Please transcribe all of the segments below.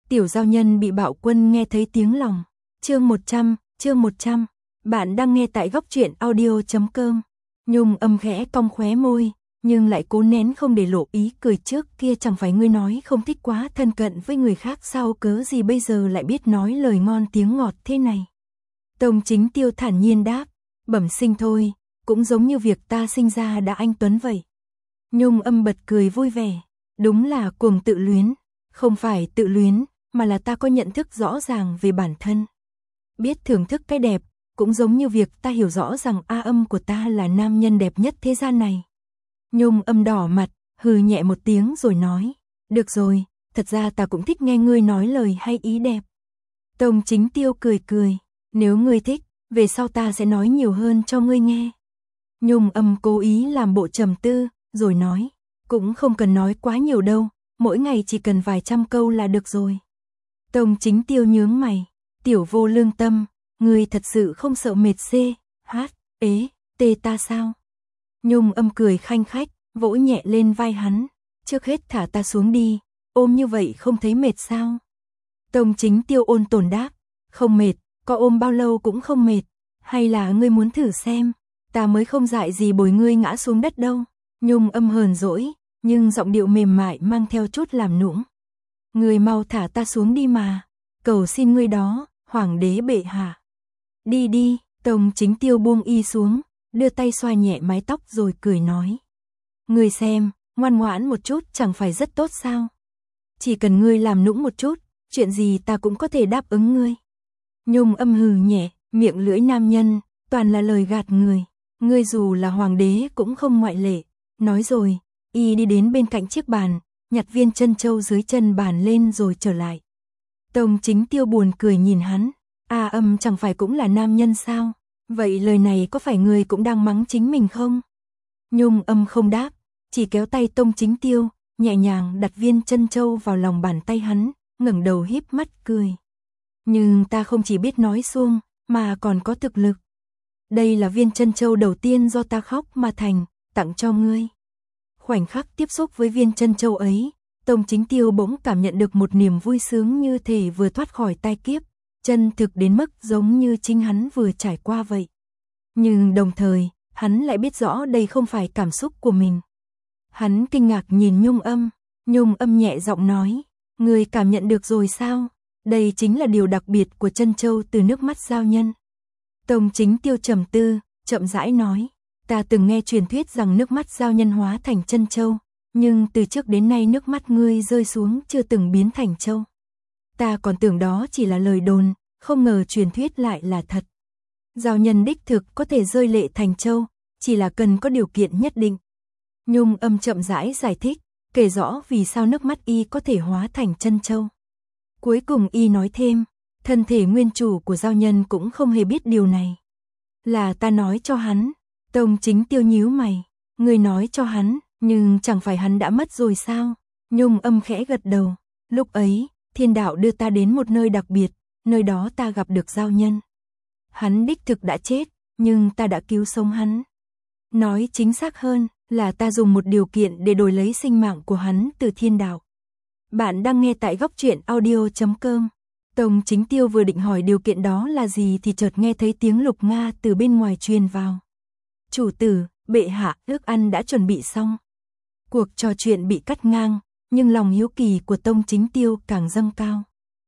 Tiểu giao nhân bị bạo quân nghe thấy tiếng lòng. Chương 100, bạn đang nghe tại góc truyện audio.com. Nhung âm khẽ cong khóe môi, nhưng lại cố nén không để lộ ý cười trước kia. Chẳng phải ngươi nói không thích quá thân cận với người khác sao, cớ gì bây giờ lại biết nói lời ngon tiếng ngọt thế này. Tông Chính Tiêu thản nhiên đáp, bẩm sinh thôi, cũng giống như việc ta sinh ra đã anh tuấn vậy. Nhung âm bật cười vui vẻ, đúng là cuồng tự luyến, không phải tự luyến, mà là ta có nhận thức rõ ràng về bản thân. Biết thưởng thức cái đẹp, cũng giống như việc ta hiểu rõ rằng A Âm của ta là nam nhân đẹp nhất thế gian này. Nhung âm đỏ mặt, hừ nhẹ một tiếng rồi nói, được rồi, thật ra ta cũng thích nghe ngươi nói lời hay ý đẹp. Tông Chính Tiêu cười cười, nếu ngươi thích, về sau ta sẽ nói nhiều hơn cho ngươi nghe. Nhung âm cố ý làm bộ trầm tư, rồi nói, cũng không cần nói quá nhiều đâu, mỗi ngày chỉ cần vài trăm câu là được rồi. Tông Chính Tiêu nhướng mày, tiểu vô lương tâm, ngươi thật sự không sợ mệt tê ta sao? Nhung âm cười khanh khách, vỗ nhẹ lên vai hắn, trước hết thả ta xuống đi, ôm như vậy không thấy mệt sao? Tông Chính Tiêu ôn tồn đáp, không mệt, có ôm bao lâu cũng không mệt, hay là ngươi muốn thử xem, ta mới không dại gì bồi ngươi ngã xuống đất đâu. Nhung âm hờn dỗi, nhưng giọng điệu mềm mại mang theo chút làm nũng. Ngươi mau thả ta xuống đi mà, cầu xin ngươi đó, hoàng đế bệ hạ. Đi đi, Tông Chính Tiêu buông y xuống, đưa tay xoa nhẹ mái tóc rồi cười nói. Ngươi xem, ngoan ngoãn một chút chẳng phải rất tốt sao? Chỉ cần ngươi làm nũng một chút, chuyện gì ta cũng có thể đáp ứng ngươi. Nhung âm hừ nhẹ, miệng lưỡi nam nhân, toàn là lời gạt người. Ngươi dù là hoàng đế cũng không ngoại lệ. Nói rồi, y đi đến bên cạnh chiếc bàn, nhặt viên trân châu dưới chân bàn lên rồi trở lại. Tông Chính Tiêu buồn cười nhìn hắn, A Âm chẳng phải cũng là nam nhân sao? Vậy lời này có phải ngươi cũng đang mắng chính mình không? Nhung âm không đáp, chỉ kéo tay Tông Chính Tiêu, nhẹ nhàng đặt viên trân châu vào lòng bàn tay hắn, ngẩng đầu híp mắt cười. Nhưng ta không chỉ biết nói suông, mà còn có thực lực. Đây là viên trân châu đầu tiên do ta khóc mà thành, tặng cho ngươi. Khoảnh khắc tiếp xúc với viên trân châu ấy, Tông Chính Tiêu bỗng cảm nhận được một niềm vui sướng như thể vừa thoát khỏi tai kiếp, chân thực đến mức giống như chính hắn vừa trải qua vậy. Nhưng đồng thời, hắn lại biết rõ đây không phải cảm xúc của mình. Hắn kinh ngạc nhìn Nhung âm nhẹ giọng nói, ngươi cảm nhận được rồi sao? Đây chính là điều đặc biệt của trân châu từ nước mắt giao nhân. Tông Chính Tiêu trầm tư, chậm rãi nói, ta từng nghe truyền thuyết rằng nước mắt giao nhân hóa thành trân châu, nhưng từ trước đến nay nước mắt ngươi rơi xuống chưa từng biến thành châu. Ta còn tưởng đó chỉ là lời đồn, không ngờ truyền thuyết lại là thật. Giao nhân đích thực có thể rơi lệ thành châu, chỉ là cần có điều kiện nhất định. Nhung âm chậm rãi giải thích, kể rõ vì sao nước mắt y có thể hóa thành trân châu. Cuối cùng y nói thêm, thân thể nguyên chủ của giao nhân cũng không hề biết điều này. Là ta nói cho hắn. Tông Chính Tiêu nhíu mày, ngươi nói cho hắn, nhưng chẳng phải hắn đã mất rồi sao? Nhung âm khẽ gật đầu, lúc ấy, thiên đạo đưa ta đến một nơi đặc biệt, nơi đó ta gặp được giao nhân. Hắn đích thực đã chết, nhưng ta đã cứu sống hắn. Nói chính xác hơn, là ta dùng một điều kiện để đổi lấy sinh mạng của hắn từ thiên đạo. Bạn đang nghe tại góc truyện audio.com. Tông Chính Tiêu vừa định hỏi điều kiện đó là gì thì chợt nghe thấy tiếng Lục Nga từ bên ngoài truyền vào. Chủ tử, bệ hạ, ước ăn đã chuẩn bị xong. Cuộc trò chuyện bị cắt ngang, nhưng lòng hiếu kỳ của Tông Chính Tiêu càng dâng cao.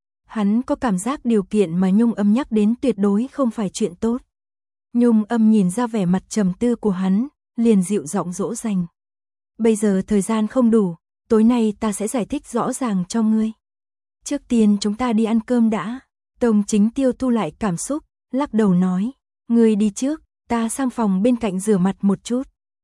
Hắn có cảm giác điều kiện mà Nhung âm nhắc đến tuyệt đối không phải chuyện tốt. Nhung âm nhìn ra vẻ mặt trầm tư của hắn, liền dịu giọng dỗ dành. Bây giờ thời gian không đủ, tối nay ta sẽ giải thích rõ ràng cho ngươi. Trước tiên chúng ta đi ăn cơm đã. Tông Chính Tiêu thu lại cảm xúc, lắc đầu nói, ngươi đi trước, ta sang phòng bên cạnh rửa mặt một chút.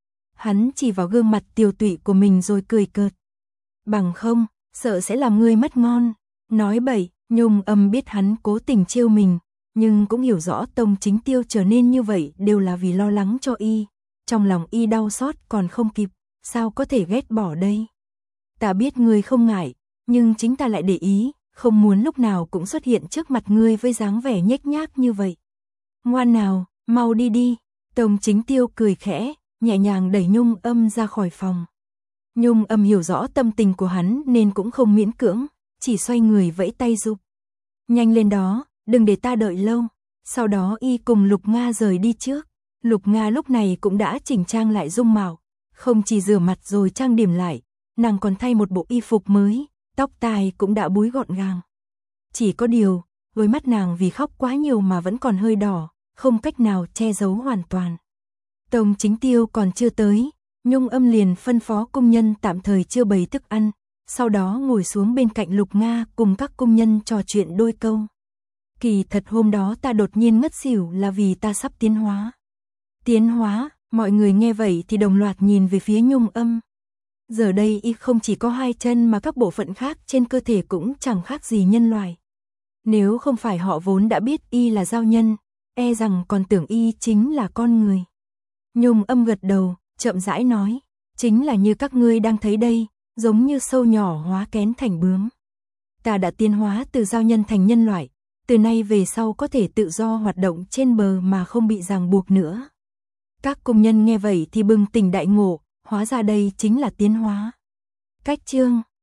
Hắn chỉ vào gương mặt tiều tụy của mình rồi cười cợt. Bằng không, sợ sẽ làm ngươi mất ngon. Nói bậy, Nhung âm biết hắn cố tình trêu mình, nhưng cũng hiểu rõ Tông Chính Tiêu trở nên như vậy đều là vì lo lắng cho y. Trong lòng y đau xót còn không kịp, sao có thể ghét bỏ đây? Ta biết ngươi không ngại, nhưng chính ta lại để ý, không muốn lúc nào cũng xuất hiện trước mặt ngươi với dáng vẻ nhếch nhác như vậy. Ngoan nào, mau đi đi. Tông Chính Tiêu cười khẽ, nhẹ nhàng đẩy Nhung âm ra khỏi phòng. Nhung âm hiểu rõ tâm tình của hắn nên cũng không miễn cưỡng, chỉ xoay người vẫy tay giúp. Nhanh lên đó, đừng để ta đợi lâu. Sau đó y cùng Lục Nga rời đi trước. Lục Nga lúc này cũng đã chỉnh trang lại dung mạo, không chỉ rửa mặt rồi trang điểm lại, nàng còn thay một bộ y phục mới, tóc tai cũng đã búi gọn gàng. Chỉ có điều, đôi mắt nàng vì khóc quá nhiều mà vẫn còn hơi đỏ, không cách nào che giấu hoàn toàn. Tông Chính Tiêu còn chưa tới, Nhung Âm liền phân phó cung nhân tạm thời chưa bày thức ăn, sau đó ngồi xuống bên cạnh Lục Nga cùng các cung nhân trò chuyện đôi câu. Kỳ thật hôm đó ta đột nhiên ngất xỉu là vì ta sắp tiến hóa. Tiến hóa, mọi người nghe vậy thì đồng loạt nhìn về phía Nhung Âm. Giờ đây y không chỉ có 2 chân mà các bộ phận khác trên cơ thể cũng chẳng khác gì nhân loại. Nếu không phải họ vốn đã biết y là giao nhân, e rằng còn tưởng y chính là con người. Nhung Âm gật đầu, chậm rãi nói, chính là như các ngươi đang thấy đây, giống như sâu nhỏ hóa kén thành bướm. Ta đã tiến hóa từ giao nhân thành nhân loại, từ nay về sau có thể tự do hoạt động trên bờ mà không bị ràng buộc nữa. Các công nhân nghe vậy thì bừng tỉnh đại ngộ, hóa ra đây chính là tiến hóa. Cách chương